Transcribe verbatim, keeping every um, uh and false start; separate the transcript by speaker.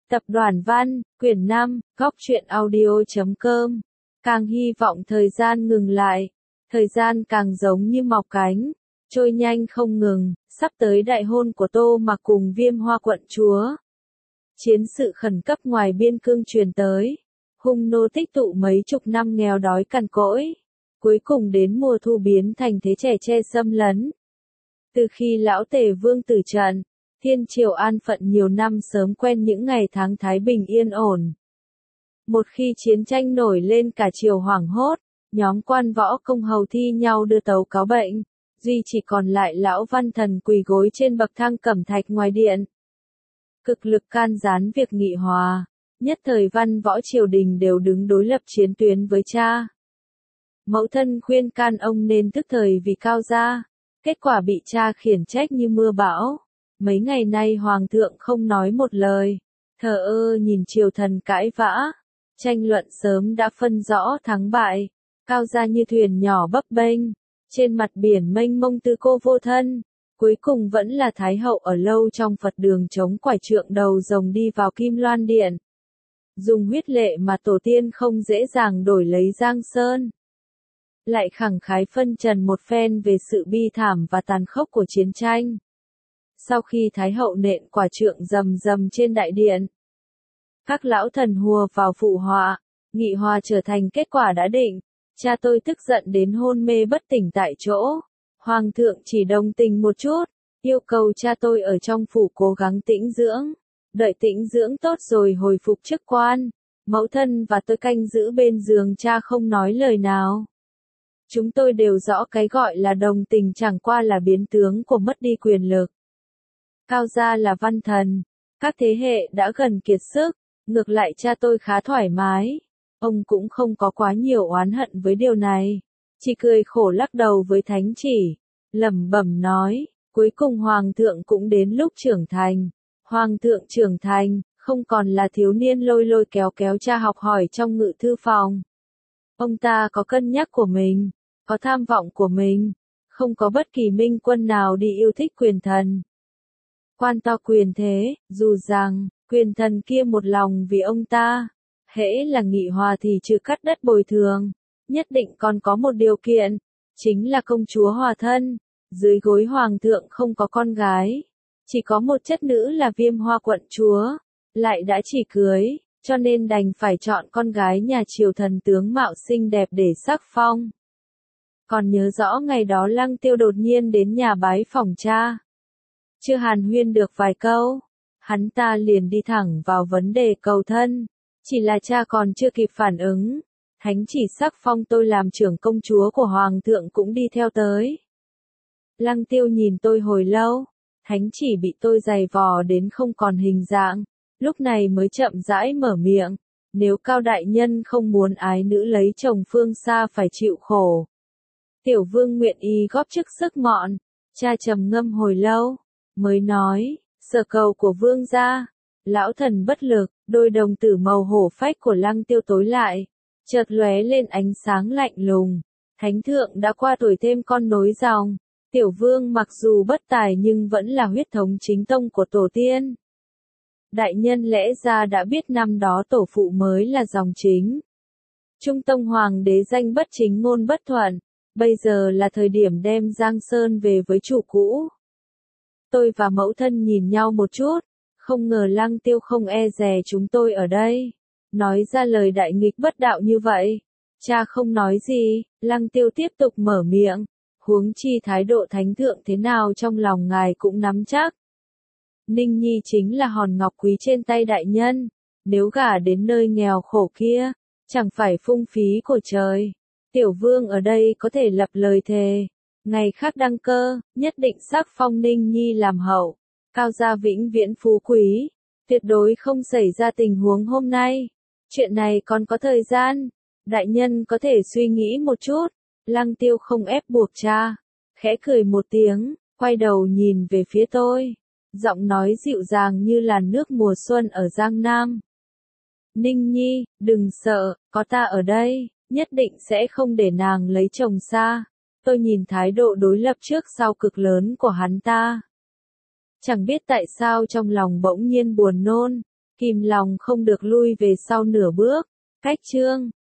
Speaker 1: Tập đoàn Văn, quyển năm, góc truyện audio chấm com. Càng hy vọng thời gian ngừng lại, thời gian càng giống như mọc cánh, trôi nhanh không ngừng, sắp tới đại hôn của Tô Mặc cùng Viêm Hoa quận chúa. Chiến sự khẩn cấp ngoài biên cương truyền tới, hung nô tích tụ mấy chục năm nghèo đói cằn cỗi, cuối cùng đến mùa thu biến thành thế trẻ che xâm lấn. Từ khi lão Tề Vương tử trận, Thiên triều an phận nhiều năm sớm quen những ngày tháng thái bình yên ổn. Một khi chiến tranh nổi lên cả triều hoảng hốt, nhóm quan võ công hầu thi nhau đưa tấu cáo bệnh, duy chỉ còn lại lão văn thần quỳ gối trên bậc thang cẩm thạch ngoài điện. Cực lực can gián việc nghị hòa, nhất thời văn võ triều đình đều đứng đối lập chiến tuyến với cha. Mẫu thân khuyên can ông nên tức thời vì Cao gia, kết quả bị cha khiển trách như mưa bão. Mấy ngày nay hoàng thượng không nói một lời, thờ ơ nhìn triều thần cãi vã, tranh luận sớm đã phân rõ thắng bại, Cao gia như thuyền nhỏ bấp bênh, trên mặt biển mênh mông tư cô vô thân, cuối cùng vẫn là Thái hậu ở lâu trong Phật đường chống quải trượng đầu rồng đi vào Kim Loan Điện. Dùng huyết lệ mà tổ tiên không dễ dàng đổi lấy Giang Sơn. Lại khẳng khái phân trần một phen về sự bi thảm và tàn khốc của chiến tranh. Sau khi Thái hậu nện quả trượng rầm rầm trên đại điện, các lão thần hùa vào phụ họa, nghị hòa trở thành kết quả đã định. Cha tôi tức giận đến hôn mê bất tỉnh tại chỗ. Hoàng thượng chỉ đồng tình một chút, yêu cầu cha tôi ở trong phủ cố gắng tĩnh dưỡng, đợi tĩnh dưỡng tốt rồi hồi phục chức quan. Mẫu thân và tôi canh giữ bên giường cha không nói lời nào. Chúng tôi đều rõ cái gọi là đồng tình chẳng qua là biến tướng của mất đi quyền lực. Cao gia là văn thần, các thế hệ đã gần kiệt sức, ngược lại cha tôi khá thoải mái. Ông cũng không có quá nhiều oán hận với điều này, chỉ cười khổ lắc đầu với thánh chỉ, lẩm bẩm nói, cuối cùng hoàng thượng cũng đến lúc trưởng thành. Hoàng thượng trưởng thành, không còn là thiếu niên lôi lôi kéo kéo cha học hỏi trong ngự thư phòng. Ông ta có cân nhắc của mình, có tham vọng của mình, không có bất kỳ minh quân nào đi yêu thích quyền thần. Quan to quyền thế, dù rằng, quyền thần kia một lòng vì ông ta, hễ là nghị hòa thì trừ cắt đất bồi thường, nhất định còn có một điều kiện, chính là công chúa hòa thân, dưới gối hoàng thượng không có con gái, chỉ có một chất nữ là Viêm Hoa quận chúa, lại đã chỉ cưới, cho nên đành phải chọn con gái nhà triều thần tướng mạo xinh đẹp để sắc phong. Còn nhớ rõ ngày đó Lăng Tiêu đột nhiên đến nhà bái phỏng cha. Chưa hàn huyên được vài câu, hắn ta liền đi thẳng vào vấn đề cầu thân, chỉ là cha còn chưa kịp phản ứng, thánh chỉ sắc phong tôi làm trưởng công chúa của hoàng thượng cũng đi theo tới. Lăng Tiêu nhìn tôi hồi lâu, thánh chỉ bị tôi giày vò đến không còn hình dạng, lúc này mới chậm rãi mở miệng, nếu Cao đại nhân không muốn ái nữ lấy chồng phương xa phải chịu khổ. Tiểu vương nguyện ý góp chức sức mọn, cha trầm ngâm hồi lâu, mới nói, sở cầu của vương gia. Lão thần bất lực, đôi đồng tử màu hổ phách của Lăng Tiêu tối lại, chợt lóe lên ánh sáng lạnh lùng. Thánh thượng đã qua tuổi thêm con nối dòng, tiểu vương mặc dù bất tài nhưng vẫn là huyết thống chính tông của tổ tiên. Đại nhân lẽ ra đã biết năm đó tổ phụ mới là dòng chính. Trung tông hoàng đế danh bất chính ngôn bất thuận, bây giờ là thời điểm đem Giang Sơn về với chủ cũ. Tôi và mẫu thân nhìn nhau một chút. Không ngờ Lăng Tiêu không e dè chúng tôi ở đây, nói ra lời đại nghịch bất đạo như vậy. Cha không nói gì, Lăng Tiêu tiếp tục mở miệng, huống chi thái độ thánh thượng thế nào trong lòng ngài cũng nắm chắc. Ninh Nhi chính là hòn ngọc quý trên tay đại nhân, nếu gả đến nơi nghèo khổ kia, chẳng phải phung phí của trời. Tiểu vương ở đây có thể lập lời thề, ngày khác đăng cơ, nhất định sắc phong Ninh Nhi làm hậu. Cao gia vĩnh viễn phú quý, tuyệt đối không xảy ra tình huống hôm nay. Chuyện này còn có thời gian, đại nhân có thể suy nghĩ một chút. Lăng Tiêu không ép buộc cha, khẽ cười một tiếng, quay đầu nhìn về phía tôi, giọng nói dịu dàng như làn nước mùa xuân ở Giang Nam. Ninh Nhi, đừng sợ, có ta ở đây, nhất định sẽ không để nàng lấy chồng xa. Tôi nhìn thái độ đối lập trước sau cực lớn của hắn ta. Chẳng biết tại sao trong lòng bỗng nhiên buồn nôn, kìm lòng không được lui về sau nửa bước. Cách chương